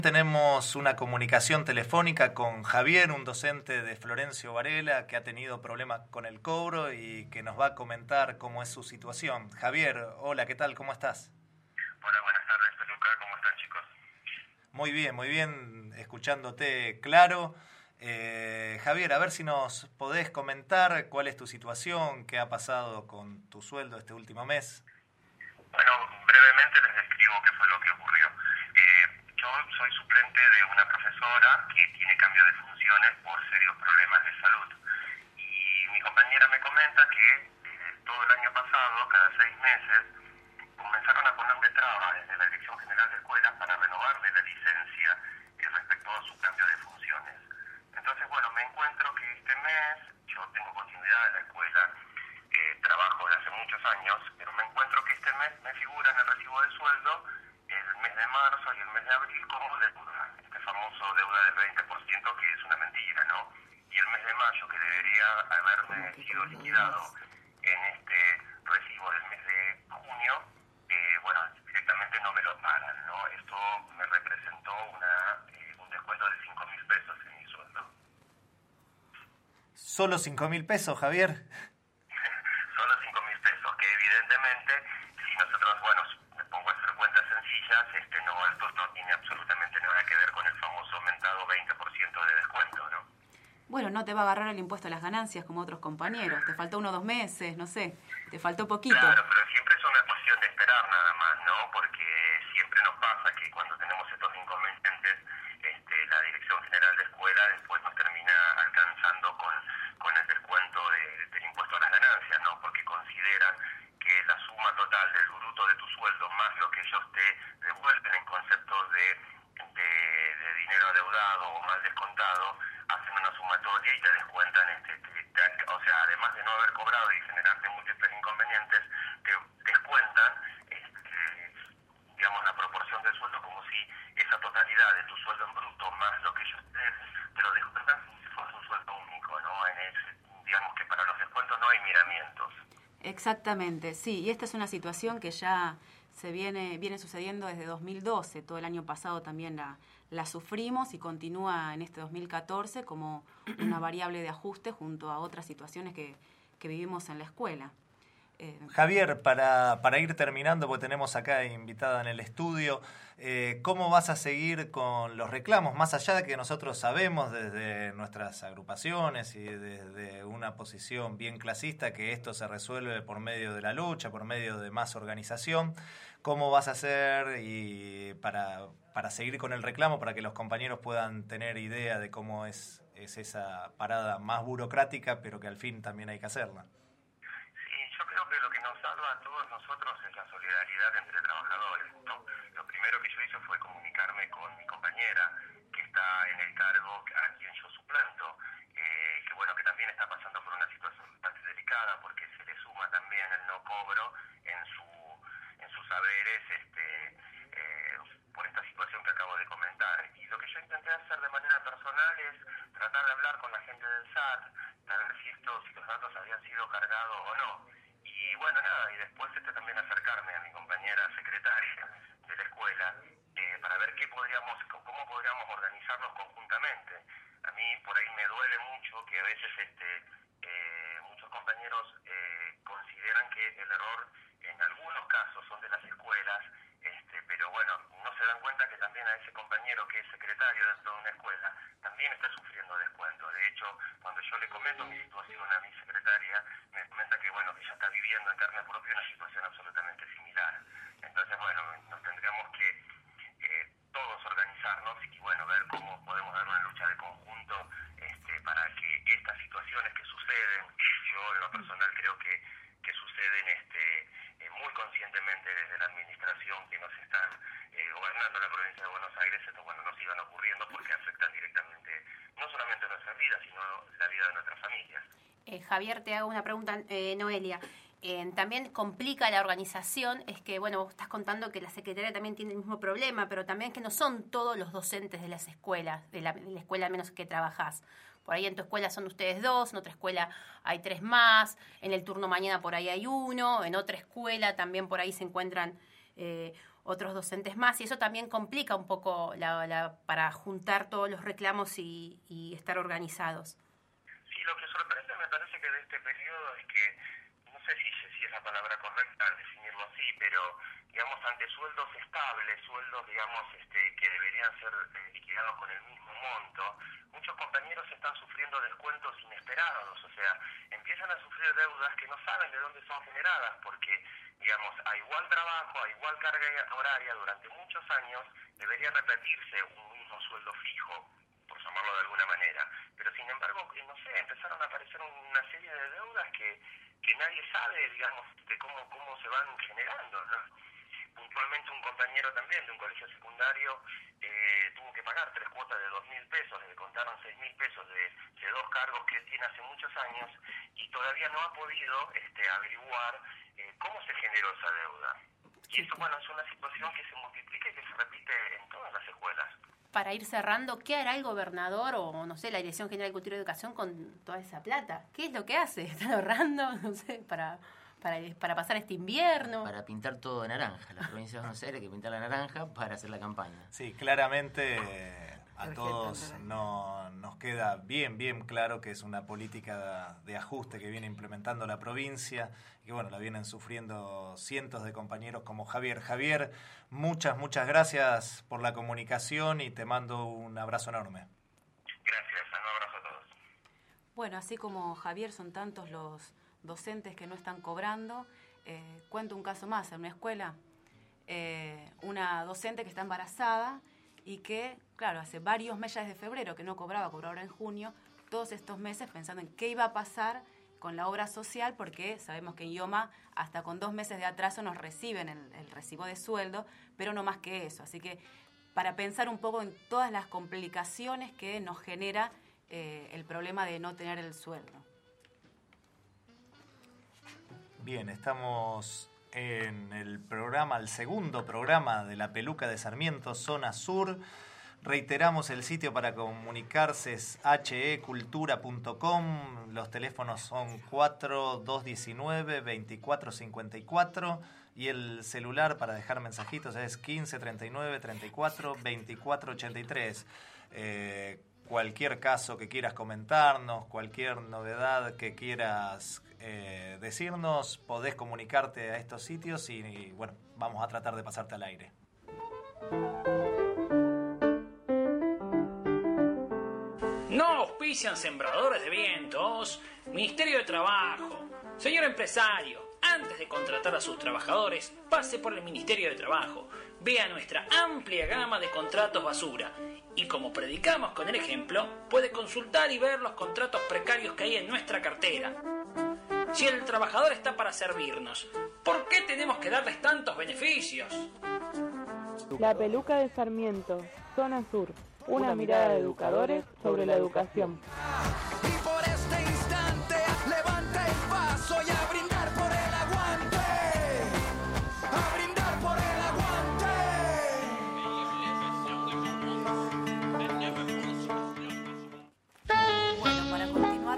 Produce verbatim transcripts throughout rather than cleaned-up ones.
Tenemos una comunicación telefónica con Javier, un docente de Florencio Varela que ha tenido problemas con el cobro y que nos va a comentar cómo es su situación. Javier, hola, ¿qué tal? ¿Cómo estás? Hola, buenas tardes, Peluca. ¿Cómo están, chicos? Muy bien, muy bien, escuchándote claro. Eh, Javier, a ver si nos podés comentar cuál es tu situación, qué ha pasado con tu sueldo este último mes. Bueno, brevemente les describo qué fue lo que ocurrió. Eh, yo soy suplente de una profesora que tiene cambio de funciones por serios problemas de salud. Y mi compañera me comenta que eh, todo el año pasado, cada seis meses, comenzaron a ponerle trabas desde la Dirección General de Escuelas para renovarle la licencia eh, respecto a su cambio de funciones. Entonces, bueno, me encuentro que este mes, yo tengo continuidad en la escuela, eh, trabajo de hace muchos años, pero me encuentro que este mes me figura en el recibo de sueldo el mes de marzo y el mes de abril como deuda, este famoso deuda del veinte por ciento que es una mentira, ¿no? Y el mes de mayo, que debería haberme sido liquidado en este recibo del mes de junio, eh, bueno, directamente no me lo pagan, ¿no? Esto me representó una, eh, un descuento de cinco mil pesos en mi sueldo. ¿Solo cinco mil pesos, Javier? Solo cinco mil pesos, que evidentemente, si nosotros, bueno, me pongo a hacer cuentas sencillas, este, no, esto no tiene absolutamente nada que ver con el famoso aumentado veinte por ciento de descuento, ¿no? Bueno, no te va a agarrar el impuesto a las ganancias como otros compañeros. Te faltó uno o dos meses, no sé. Te faltó poquito. Claro, pero siempre es una cuestión de esperar nada más, ¿no? Porque siempre nos pasa que cuando tenemos estos inconvenientes, este, la Dirección General de Escuela después nos termina alcanzando con, con el descuento de, del impuesto a las ganancias, ¿no? Porque consideran que la suma total del bruto de tu sueldo más lo que ellos te devuelven en conceptos de, de, de dinero adeudado o mal descontado, hacen una sumatoria y te descuentan, este, te, te, o sea, además de no haber cobrado y generarte múltiples inconvenientes, te descuentan, este, digamos, la proporción del sueldo como si esa totalidad de tu sueldo en bruto más lo que ellos te, te lo descuentan como si fuese un sueldo único, ¿no? En ese, digamos que para los descuentos no hay miramientos. Exactamente, sí, y esta es una situación que ya se viene viene sucediendo desde dos mil doce, todo el año pasado también la, la sufrimos y continúa en este dos mil catorce como una variable de ajuste junto a otras situaciones que, que vivimos en la escuela. Eh, Javier, para, para ir terminando, porque tenemos acá invitada en el estudio, eh, ¿cómo vas a seguir con los reclamos? Más allá de que nosotros sabemos desde nuestras agrupaciones y desde una posición bien clasista que esto se resuelve por medio de la lucha, por medio de más organización, ¿cómo vas a hacer y para, para seguir con el reclamo, para que los compañeros puedan tener idea de cómo es, es esa parada más burocrática, pero que al fin también hay que hacerla? Yo creo que lo que nos salva a todos nosotros es la solidaridad entre trabajadores, ¿no? Lo primero que yo hice fue comunicarme con mi compañera, que está en el cargo a quien yo suplanto, eh, que bueno, que también está pasando por una situación bastante delicada, porque se le suma también el no cobro en su en sus saberes, este, eh, por esta situación que acabo de comentar. Y lo que yo intenté hacer de manera personal es tratar de hablar con la gente del S A T, para ver si estos, si los datos habían sido cargados o no. Y bueno, nada, y después este, también acercarme a mi compañera secretaria de la escuela eh, para ver qué podríamos, cómo podríamos organizarnos conjuntamente. A mí por ahí me duele mucho que a veces este, eh, muchos compañeros eh, consideran que el error en algunos casos son de las escuelas, este, pero bueno, no se dan cuenta que también a ese compañero que es secretario dentro de una escuela también está sufriendo descuento. De hecho, cuando yo le comento mi situación a mi secretaria, me comenta que bueno, que ella está viviendo en carne propia una situación absolutamente similar. Entonces, bueno, nos tendríamos que eh, todos organizarnos y bueno, ver cómo podemos dar una lucha de conjunto este, para que estas situaciones que suceden, yo en lo personal creo que, que suceden este, eh, muy conscientemente desde la administración que nos están eh, gobernando la provincia de Buenos Aires, esto bueno, nos sigan ocurriendo porque afectan directamente no solamente nuestras vidas, sino la vida de nuestras familias. Eh, Javier, te hago una pregunta, eh, Noelia. Eh, también complica la organización, es que, bueno, vos estás contando que la secretaria también tiene el mismo problema, pero también que no son todos los docentes de las escuelas, de la, de la escuela al menos que trabajás. Por ahí en tu escuela son ustedes dos, en otra escuela hay tres más, en el turno mañana por ahí hay uno, en otra escuela también por ahí se encuentran eh, otros docentes más, y eso también complica un poco la, la, para juntar todos los reclamos y, y estar organizados. Sí, lo que sorprende me parece que de este periodo es que, no sé si, si es la palabra correcta definirlo así, pero digamos, ante sueldos estables, sueldos, digamos, este, que deberían ser eh, liquidados con el mismo monto, muchos compañeros están sufriendo descuentos inesperados, o sea, empiezan a sufrir deudas que no saben de dónde son generadas, porque, digamos, a igual trabajo, a igual carga horaria, durante muchos años, debería repetirse un mismo sueldo fijo, por llamarlo de alguna manera, pero sin embargo, no sé, empezaron a aparecer una serie de deudas que, que nadie sabe, digamos, de cómo, cómo se van generando, ¿no? Puntualmente un compañero también de un colegio secundario eh, tuvo que pagar tres cuotas de dos mil pesos, le contaron seis mil pesos de, de dos cargos que él tiene hace muchos años y todavía no ha podido este, averiguar eh, cómo se generó esa deuda. Y eso, bueno, es una situación que se multiplica y que se repite en todas las escuelas. Para ir cerrando, ¿qué hará el gobernador o, no sé, la Dirección General de Cultura y Educación con toda esa plata? ¿Qué es lo que hace? ¿Están ahorrando, no sé, para... Para, para pasar este invierno? Para pintar todo de naranja. La provincia de Buenos Aires hay que pintar la naranja para hacer la campaña. Sí, claramente eh, a todos no, nos queda bien, bien claro que es una política de ajuste que viene implementando la provincia y que, bueno, la vienen sufriendo cientos de compañeros como Javier. Javier, muchas, muchas gracias por la comunicación y te mando un abrazo enorme. Gracias, un abrazo a todos. Bueno, así como Javier, son tantos los docentes que no están cobrando. Eh, cuento un caso más, en una escuela, eh, una docente que está embarazada y que, claro, hace varios meses de febrero que no cobraba, cobró ahora en junio, todos estos meses pensando en qué iba a pasar con la obra social, porque sabemos que en IOMA hasta con dos meses de atraso nos reciben el, el recibo de sueldo, pero no más que eso. Así que para pensar un poco en todas las complicaciones que nos genera eh, el problema de no tener el sueldo. Bien, estamos en el programa, el segundo programa de La Peluca de Sarmiento, Zona Sur. Reiteramos el sitio para comunicarse, es hache cultura punto com. Los teléfonos son cuatro dos uno nueve, dos cuatro cinco cuatro y el celular para dejar mensajitos es quince treinta y nueve treinta y cuatro veinticuatro ochenta y tres. Eh, cualquier caso que quieras comentarnos, cualquier novedad que quieras eh, decirnos, podés comunicarte a estos sitios y, y bueno, vamos a tratar de pasarte al aire. No auspician Sembradores de Vientos, Ministerio de Trabajo. Señor empresario, antes de contratar a sus trabajadores, pase por el Ministerio de Trabajo. Vea nuestra amplia gama de contratos basura. Y como predicamos con el ejemplo, puede consultar y ver los contratos precarios que hay en nuestra cartera. Si el trabajador está para servirnos, ¿por qué tenemos que darles tantos beneficios? La Peluca de Sarmiento, Zona Sur. Una, Una mirada de educadores sobre la educación. Y por este instante, levanta el paso y a brindar por el aguante. A brindar por el aguante. Bueno, para continuar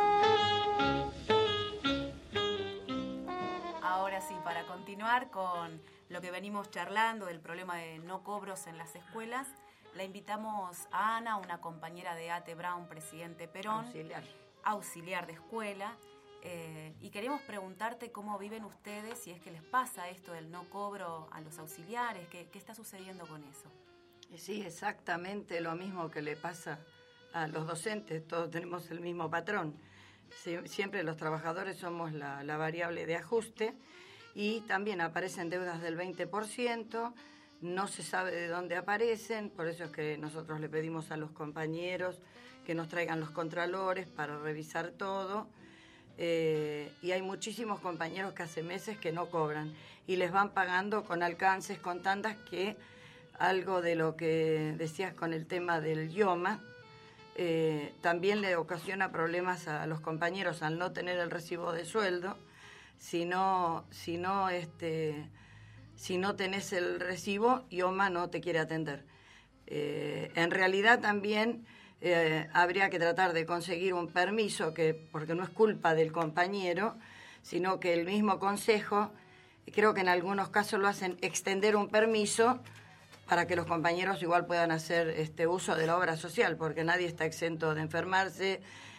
con... Ahora sí, para continuar con lo que venimos charlando del problema de no cobros en las escuelas, la invitamos a Ana, una compañera de Ate Brown, presidente Perón, auxiliar, auxiliar de escuela, eh, y queremos preguntarte cómo viven ustedes, si es que les pasa esto del no cobro a los auxiliares, qué, qué está sucediendo con eso. Sí, exactamente lo mismo que le pasa a los docentes, todos tenemos el mismo patrón. Sie- siempre los trabajadores somos la, la variable de ajuste y también aparecen deudas del veinte por ciento, no se sabe de dónde aparecen, por eso es que nosotros le pedimos a los compañeros que nos traigan los contralores para revisar todo. Eh, y hay muchísimos compañeros que hace meses que no cobran y les van pagando con alcances, con tandas, que algo de lo que decías con el tema del IOMA, eh, también le ocasiona problemas a los compañeros al no tener el recibo de sueldo, si no, si no este... Si no tenés el recibo, IOMA no te quiere atender. Eh, en realidad también eh, habría que tratar de conseguir un permiso, que porque no es culpa del compañero, sino que el mismo consejo creo que en algunos casos lo hacen extender un permiso para que los compañeros igual puedan hacer este uso de la obra social, porque nadie está exento de enfermarse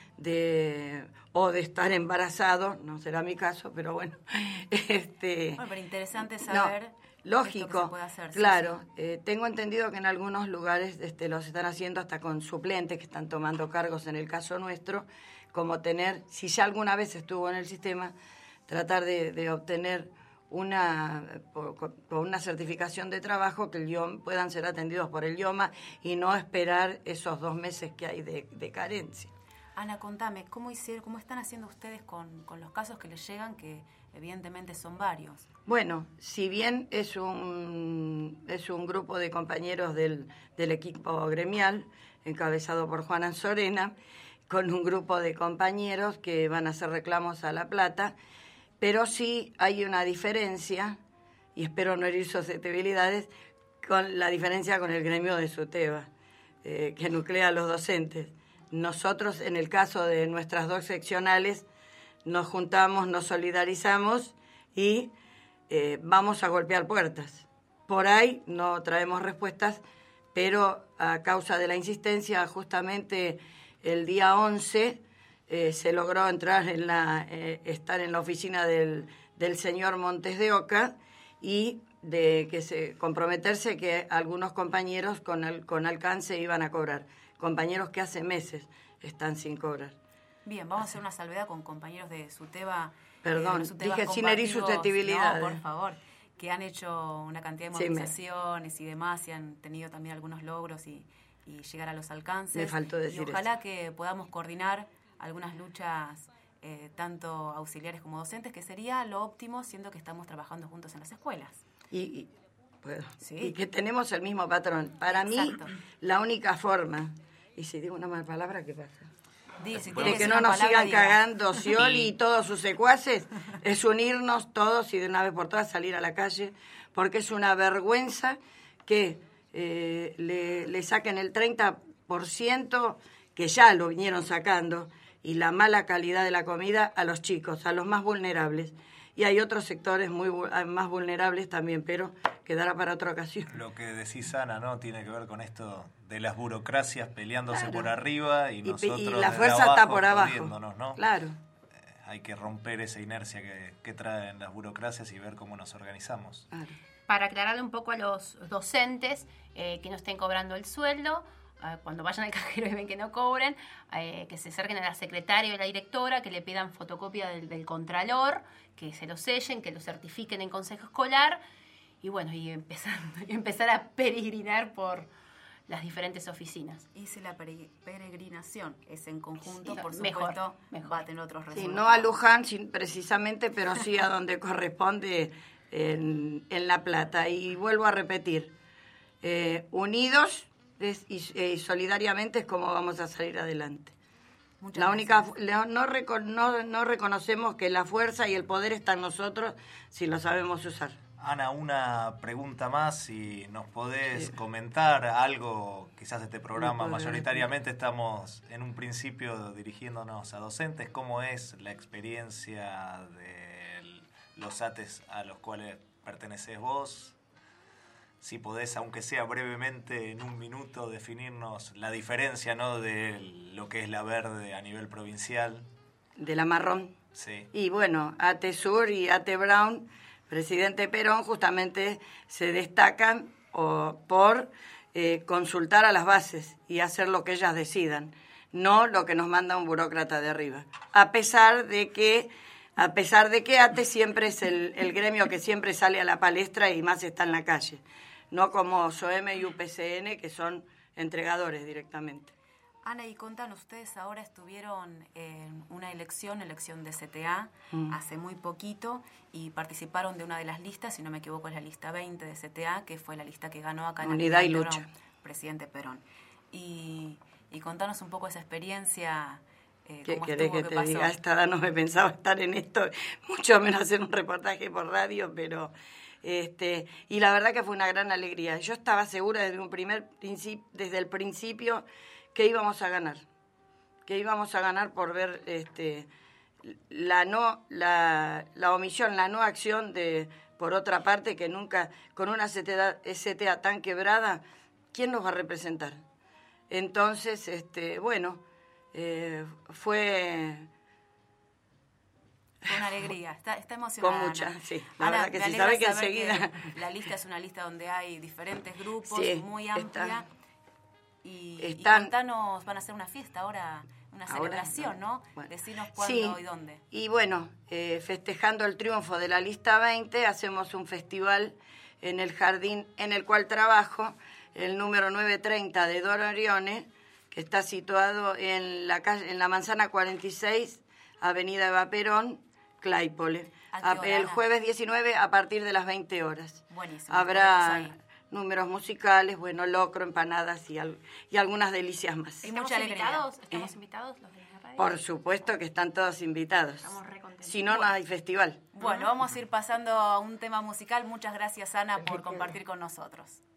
de o de estar embarazado, no será mi caso, pero bueno. este Bueno, pero interesante saber... No. Lógico, esto que se puede hacer, sí, claro. sí. Eh, tengo entendido que en algunos lugares este, los están haciendo hasta con suplentes que están tomando cargos, en el caso nuestro, como tener, si ya alguna vez estuvo en el sistema, tratar de, de obtener una por, por una certificación de trabajo que el I O M puedan ser atendidos por el I O M A y no esperar esos dos meses que hay de, de carencia. Ana, contame, ¿cómo hicieron, cómo están haciendo ustedes con, con los casos que les llegan, que evidentemente son varios? Bueno, si bien es un es un grupo de compañeros del, del equipo gremial, encabezado por Juana Sorena, con un grupo de compañeros que van a hacer reclamos a La Plata, pero sí hay una diferencia, y espero no herir susceptibilidades, con la diferencia con el gremio de SUTEBA, eh, que nuclea a los docentes. Nosotros, en el caso de nuestras dos seccionales, nos juntamos, nos solidarizamos y eh, vamos a golpear puertas. Por ahí no traemos respuestas, pero a causa de la insistencia, justamente el día once eh, se logró entrar en la, eh, estar en la oficina del, del señor Montes de Oca y de que se comprometerse que algunos compañeros con, el, con alcance iban a cobrar. Compañeros que hace meses están sin cobrar. Bien, vamos a hacer una salvedad con compañeros de SUTEBA. Perdón, eh, SUTEBA dije sin herir susceptibilidades. No, por favor, que han hecho una cantidad de Sí, movilizaciones me... y demás, y han tenido también algunos logros y, y llegar a los alcances. Me faltó decir y ojalá eso. que podamos coordinar algunas luchas, eh, tanto auxiliares como docentes, que sería lo óptimo, siendo que estamos trabajando juntos en las escuelas. Y, y, bueno, sí. y que tenemos el mismo patrón. Para Exacto. mí, la única forma... Y si digo una mala palabra, ¿qué pasa? Diga, si De que no nos palabra, sigan diga. cagando Scioli y todos sus secuaces, es unirnos todos y de una vez por todas salir a la calle, porque es una vergüenza que eh, le, le saquen el treinta por ciento, que ya lo vinieron sacando, y la mala calidad de la comida a los chicos, a los más vulnerables. Y hay otros sectores muy más vulnerables también, pero quedará para otra ocasión. Lo que decís, Ana, ¿no? Tiene que ver con esto de las burocracias peleándose Claro. por arriba y, Y, nosotros y la desde fuerza abajo está por abajo. jodiéndonos, ¿no? Claro. Eh, hay que romper esa inercia que, que traen las burocracias y ver cómo nos organizamos. Claro. Para aclararle un poco a los docentes eh, que no estén cobrando el sueldo, eh, cuando vayan al cajero y ven que no cobren, eh, que se acerquen a la secretaria o a la directora, que le pidan fotocopia del, del contralor, que se lo sellen, que lo certifiquen en consejo escolar, y bueno, y empezar, empezar a peregrinar por las diferentes oficinas. Y si la pere- peregrinación es en conjunto, Sí, por mejor, supuesto, mejor. va a tener otros Sí, resultados. no a Luján sin- precisamente, pero sí a donde corresponde en, en La Plata. Y vuelvo a repetir, eh, unidos es- y, y solidariamente es como vamos a salir adelante. Muchas La única, gracias. la- no, reco- no, no reconocemos que la fuerza y el poder están en nosotros si lo sabemos usar. Ana, una pregunta más, si nos podés Sí. comentar algo, quizás este programa No puedo mayoritariamente estamos en un principio dirigiéndonos a docentes, ¿cómo es la experiencia de los A T E S a los cuales perteneces vos? Si podés, aunque sea brevemente, en un minuto, definirnos la diferencia, ¿no?, de lo que es la verde a nivel provincial. De la marrón. Sí. Y bueno, A T E Sur y A T E Brown, presidente Perón, justamente se destacan o, por eh, consultar a las bases y hacer lo que ellas decidan, no lo que nos manda un burócrata de arriba. A pesar de que, a pesar de que A T E siempre es el, el gremio que siempre sale a la palestra y más está en la calle, no como SOEME y U P C N, que son entregadores directamente. Ana, y contanos, ustedes ahora estuvieron en una elección, elección de C T A, Mm. hace muy poquito, y participaron de una de las listas, si no me equivoco es la lista veinte de C T A, que fue la lista que ganó acá en el Unidad y presidente lucha. Perón, presidente Perón. Y, y contanos un poco esa experiencia, eh, ¿Qué cómo querés estuvo, que qué te pasó. diga? A esta edad no me pensaba estar en esto, mucho menos hacer un reportaje por radio, pero este y la verdad que fue una gran alegría. Yo estaba segura desde un primer principio, desde el principio, que íbamos a ganar, que íbamos a ganar por ver este la no la, la omisión, la no acción de por otra parte, que nunca, con una S T A tan quebrada, ¿quién nos va a representar? Entonces, este, bueno, eh, fue... Fue una alegría, está, está emocionada. Con mucha, Ana. sí. La Ana, verdad que me sí, alegra sabe que saber enseguida... que la lista es una lista donde hay diferentes grupos, Sí, muy amplia. está- y, están- y contanos, van a hacer una fiesta ahora, una Ahora, celebración, ¿no? bueno. Decinos cuándo Sí, y dónde. y bueno, eh, festejando el triunfo de la lista veinte, hacemos un festival en el jardín en el cual trabajo, el número novecientos treinta de Dora Orione, que está situado en la calle, en la manzana cuarenta y seis, Avenida Eva Perón, Claypole. ¿A qué A- hora, el Ana? jueves diecinueve a partir de las veinte horas. Buenísimo. Habrá estaremos ahí. números musicales, bueno, locro, empanadas y, al- y algunas delicias más. Y ¿Estamos mucha alegría. invitados? ¿Estamos ¿Eh? invitados los de la radio? Por supuesto que están todos invitados. Estamos re contentos. Si no, no hay festival. Bueno, vamos a ir pasando a un tema musical. Muchas gracias, Ana, por compartir con nosotros.